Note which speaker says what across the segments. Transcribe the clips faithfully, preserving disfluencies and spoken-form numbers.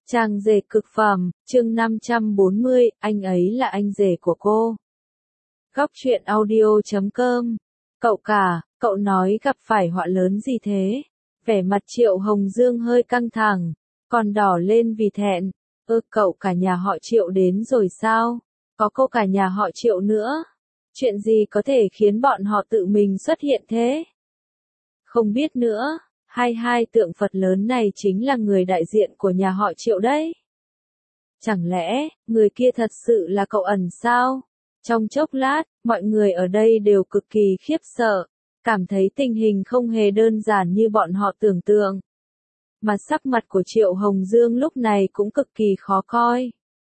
Speaker 1: Chàng rể cực phẩm, chương năm trăm bốn mươi, anh ấy là anh rể của cô. Góc truyện audio chấm com. Cậu cả, cậu nói gặp phải họa lớn gì thế? Vẻ mặt Triệu Hồng Dương hơi căng thẳng, còn đỏ lên vì thẹn. Ơ cậu cả nhà họ Triệu đến rồi sao? Có cô cả nhà họ Triệu nữa. Chuyện gì có thể khiến bọn họ tự mình xuất hiện thế? Không biết nữa. Hai hai tượng Phật lớn này chính là người đại diện của nhà họ Triệu đấy. Chẳng lẽ, người kia thật sự là cậu ẩn sao? Trong chốc lát, mọi người ở đây đều cực kỳ khiếp sợ, cảm thấy tình hình không hề đơn giản như bọn họ tưởng tượng. Mà sắc mặt của Triệu Hồng Dương lúc này cũng cực kỳ khó coi.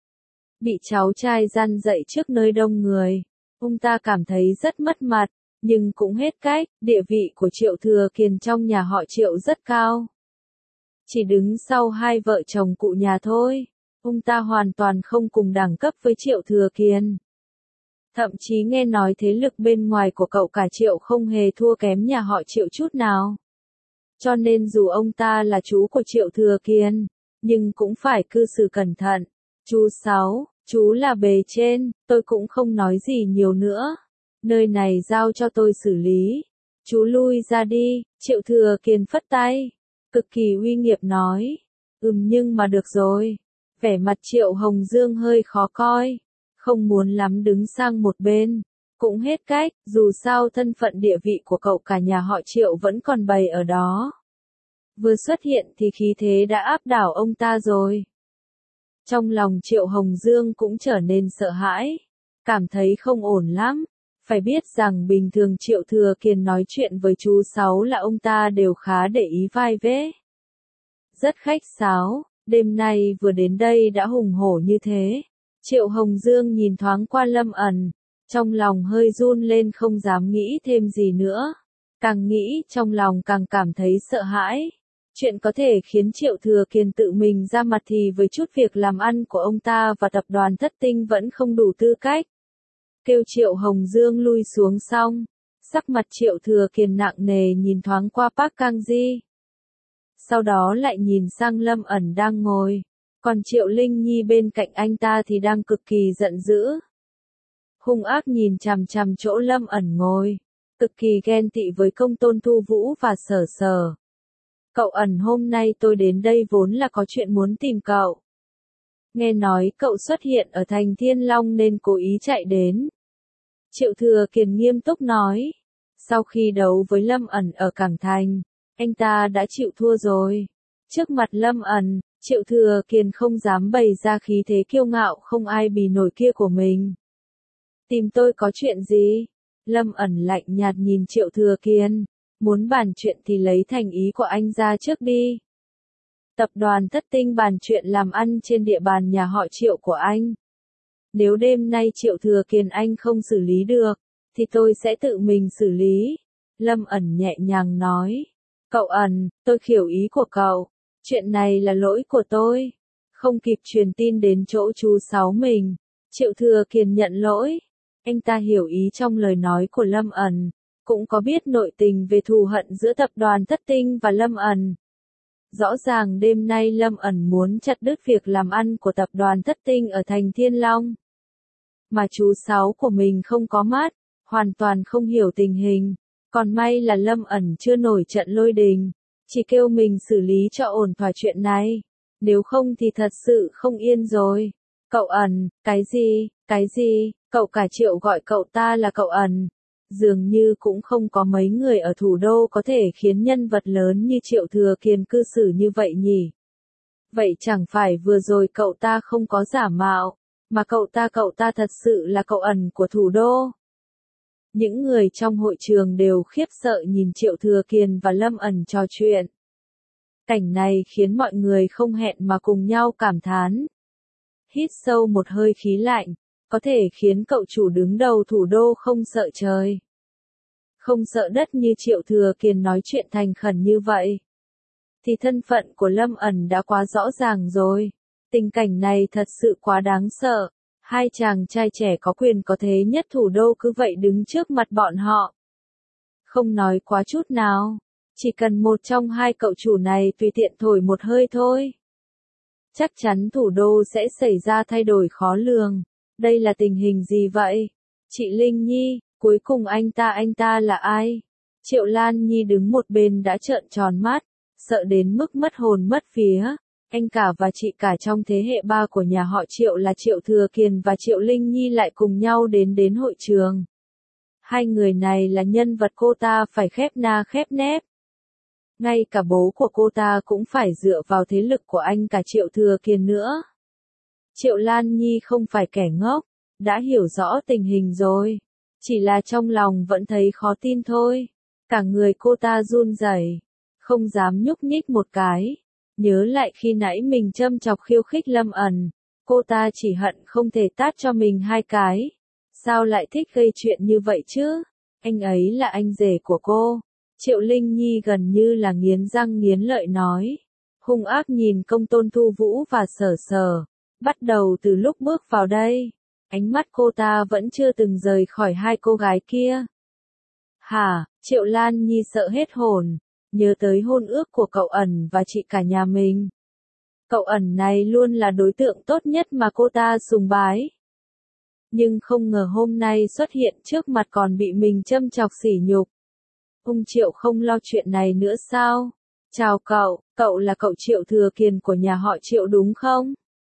Speaker 1: Bị cháu trai gian dậy trước nơi đông người, ông ta cảm thấy rất mất mặt. Nhưng cũng hết cách, địa vị của Triệu Thừa Kiền trong nhà họ Triệu rất cao. Chỉ đứng sau hai vợ chồng cụ nhà thôi, ông ta hoàn toàn không cùng đẳng cấp với Triệu Thừa Kiền. Thậm chí nghe nói thế lực bên ngoài của cậu cả Triệu không hề thua kém nhà họ Triệu chút nào. Cho nên dù ông ta là chú của Triệu Thừa Kiền, nhưng cũng phải cư xử cẩn thận. Chú Sáu, chú là bề trên, tôi cũng không nói gì nhiều nữa. Nơi này giao cho tôi xử lý. Chú lui ra đi, Triệu Thừa Kiền phất tay. Cực kỳ uy nghiêm nói. Ừm nhưng mà được rồi. Vẻ mặt Triệu Hồng Dương hơi khó coi. Không muốn lắm đứng sang một bên. Cũng hết cách, dù sao thân phận địa vị của cậu cả nhà họ Triệu vẫn còn bày ở đó. Vừa xuất hiện thì khí thế đã áp đảo ông ta rồi. Trong lòng Triệu Hồng Dương cũng trở nên sợ hãi. Cảm thấy không ổn lắm. Phải biết rằng bình thường Triệu Thừa Kiền nói chuyện với chú Sáu là ông ta đều khá để ý vai vế. Rất khách sáo, đêm nay vừa đến đây đã hùng hổ như thế. Triệu Hồng Dương nhìn thoáng qua Lâm ẩn, trong lòng hơi run lên không dám nghĩ thêm gì nữa. Càng nghĩ trong lòng càng cảm thấy sợ hãi. Chuyện có thể khiến Triệu Thừa Kiền tự mình ra mặt thì với chút việc làm ăn của ông ta và tập đoàn Thất Tinh vẫn không đủ tư cách. Kêu Triệu Hồng Dương lui xuống xong, sắc mặt Triệu Thừa Kiền nặng nề nhìn thoáng qua Park Kang Ji. Sau đó lại nhìn sang Lâm ẩn đang ngồi, còn Triệu Linh Nhi bên cạnh anh ta thì đang cực kỳ giận dữ. Hung ác nhìn chằm chằm chỗ Lâm ẩn ngồi, cực kỳ ghen tị với Công Tôn Thu Vũ và Sở Sở. Cậu ẩn hôm nay tôi đến đây vốn là có chuyện muốn tìm cậu. Nghe nói cậu xuất hiện ở thành Thiên Long nên cố ý chạy đến. Triệu Thừa Kiền nghiêm túc nói. Sau khi đấu với Lâm ẩn ở Cảng Thành, anh ta đã chịu thua rồi. Trước mặt Lâm ẩn, Triệu Thừa Kiền không dám bày ra khí thế kiêu ngạo không ai bì nổi kia của mình. Tìm tôi có chuyện gì? Lâm ẩn lạnh nhạt nhìn Triệu Thừa Kiền. Muốn bàn chuyện thì lấy thành ý của anh ra trước đi. Tập đoàn Thất Tinh bàn chuyện làm ăn trên địa bàn nhà họ Triệu của anh. Nếu đêm nay Triệu Thừa Kiền anh không xử lý được, thì tôi sẽ tự mình xử lý. Lâm ẩn nhẹ nhàng nói. Cậu ẩn, tôi hiểu ý của cậu. Chuyện này là lỗi của tôi. Không kịp truyền tin đến chỗ chú Sáu mình. Triệu Thừa Kiền nhận lỗi. Anh ta hiểu ý trong lời nói của Lâm ẩn. Cũng có biết nội tình về thù hận giữa tập đoàn Thất Tinh và Lâm ẩn. Rõ ràng đêm nay Lâm ẩn muốn chặt đứt việc làm ăn của tập đoàn Thất Tinh ở thành Thiên Long. Mà chú Sáu của mình không có mắt, hoàn toàn không hiểu tình hình. Còn may là Lâm ẩn chưa nổi trận lôi đình, chỉ kêu mình xử lý cho ổn thỏa chuyện này. Nếu không thì thật sự không yên rồi. Cậu ẩn, cái gì, cái gì, cậu cả Triệu gọi cậu ta là cậu ẩn. Dường như cũng không có mấy người ở thủ đô có thể khiến nhân vật lớn như Triệu Thừa Kiền cư xử như vậy nhỉ. Vậy chẳng phải vừa rồi cậu ta không có giả mạo, mà cậu ta cậu ta thật sự là cậu ẩn của thủ đô. Những người trong hội trường đều khiếp sợ nhìn Triệu Thừa Kiền và Lâm ẩn trò chuyện. Cảnh này khiến mọi người không hẹn mà cùng nhau cảm thán. Hít sâu một hơi khí lạnh, có thể khiến cậu chủ đứng đầu thủ đô không sợ trời, không sợ đất như Triệu Thừa Kiền nói chuyện thành khẩn như vậy. Thì thân phận của Lâm ẩn đã quá rõ ràng rồi. Tình cảnh này thật sự quá đáng sợ. Hai chàng trai trẻ có quyền có thế nhất thủ đô cứ vậy đứng trước mặt bọn họ. Không nói quá chút nào. Chỉ cần một trong hai cậu chủ này tùy tiện thổi một hơi thôi. Chắc chắn thủ đô sẽ xảy ra thay đổi khó lường. Đây là tình hình gì vậy? Chị Linh Nhi, cuối cùng anh ta anh ta là ai? Triệu Lan Nhi đứng một bên đã trợn tròn mắt, sợ đến mức mất hồn mất vía. Anh cả và chị cả trong thế hệ ba của nhà họ Triệu là Triệu Thừa Kiền và Triệu Linh Nhi lại cùng nhau đến đến hội trường. Hai người này là nhân vật cô ta phải khép na khép nép. Ngay cả bố của cô ta cũng phải dựa vào thế lực của anh cả Triệu Thừa Kiền nữa. Triệu Lan Nhi không phải kẻ ngốc, đã hiểu rõ tình hình rồi. Chỉ là trong lòng vẫn thấy khó tin thôi. Cả người cô ta run rẩy, không dám nhúc nhích một cái. Nhớ lại khi nãy mình châm chọc khiêu khích Lâm ẩn, cô ta chỉ hận không thể tát cho mình hai cái. Sao lại thích gây chuyện như vậy chứ? Anh ấy là anh rể của cô. Triệu Linh Nhi gần như là nghiến răng nghiến lợi nói. Hung ác nhìn Công Tôn Thu Vũ và Sở Sở. Bắt đầu từ lúc bước vào đây, ánh mắt cô ta vẫn chưa từng rời khỏi hai cô gái kia. Hả? Triệu Lan Nhi sợ hết hồn, nhớ tới hôn ước của cậu ẩn và chị cả nhà mình. Cậu ẩn này luôn là đối tượng tốt nhất mà cô ta sùng bái. Nhưng không ngờ hôm nay xuất hiện trước mặt còn bị mình châm chọc sỉ nhục. Ông Triệu không lo chuyện này nữa sao? Chào cậu, cậu là cậu Triệu Thừa Kiền của nhà họ Triệu đúng không?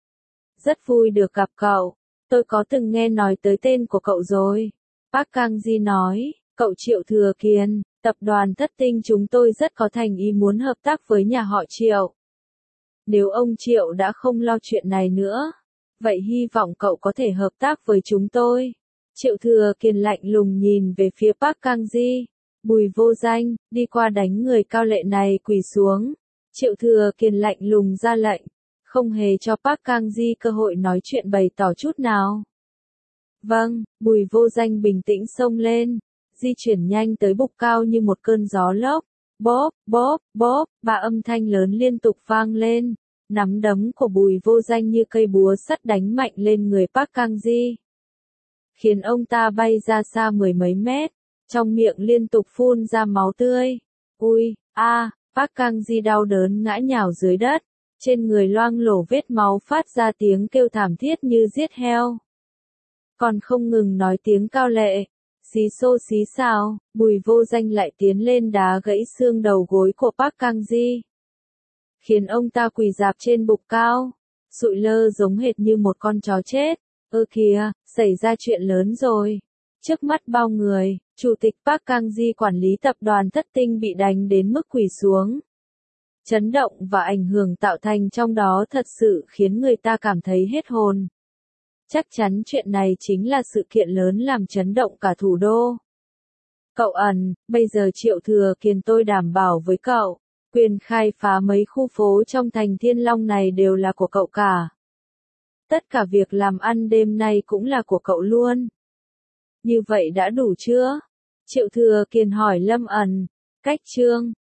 Speaker 1: Rất vui được gặp cậu, tôi có từng nghe nói tới tên của cậu rồi. Park Kang-ji nói, cậu Triệu Thừa Kiền, tập đoàn Thất Tinh chúng tôi rất có thành ý muốn hợp tác với nhà họ Triệu. Nếu ông Triệu đã không lo chuyện này nữa, vậy hy vọng cậu có thể hợp tác với chúng tôi. Triệu Thừa Kiền lạnh lùng nhìn về phía Park Kang-ji. Bùi Vô Danh, đi qua đánh người cao lệ này quỳ xuống. Triệu Thừa Kiền lạnh lùng ra lệnh, không hề cho Park Kang-ji cơ hội nói chuyện bày tỏ chút nào. Vâng, Bùi Vô Danh bình tĩnh xông lên, di chuyển nhanh tới bục cao như một cơn gió lốc. Bóp, bóp, bóp, ba âm thanh lớn liên tục vang lên. Nắm đấm của Bùi Vô Danh như cây búa sắt đánh mạnh lên người Park Kang-ji, khiến ông ta bay ra xa mười mấy mét, trong miệng liên tục phun ra máu tươi. Ui, a, à, Park Kang-ji đau đớn ngã nhào dưới đất, trên người loang lổ vết máu phát ra tiếng kêu thảm thiết như giết heo. Còn không ngừng nói tiếng cao lệ, xí xô xí xào, Bùi Vô Danh lại tiến lên đá gãy xương đầu gối của Park Kang-ji, khiến ông ta quỳ rạp trên bục cao, sụi lơ giống hệt như một con chó chết. Ơ kìa, xảy ra chuyện lớn rồi. Trước mắt bao người, Chủ tịch Park Kang-ji quản lý tập đoàn Thất Tinh bị đánh đến mức quỳ xuống. Chấn động và ảnh hưởng tạo thành trong đó thật sự khiến người ta cảm thấy hết hồn. Chắc chắn chuyện này chính là sự kiện lớn làm chấn động cả thủ đô. Cậu ẩn, bây giờ Triệu Thừa Kiền tôi đảm bảo với cậu, quyền khai phá mấy khu phố trong thành Thiên Long này đều là của cậu cả. Tất cả việc làm ăn đêm nay cũng là của cậu luôn. Như vậy đã đủ chưa? Triệu Thừa Kiền hỏi Lâm ẩn. Cách chương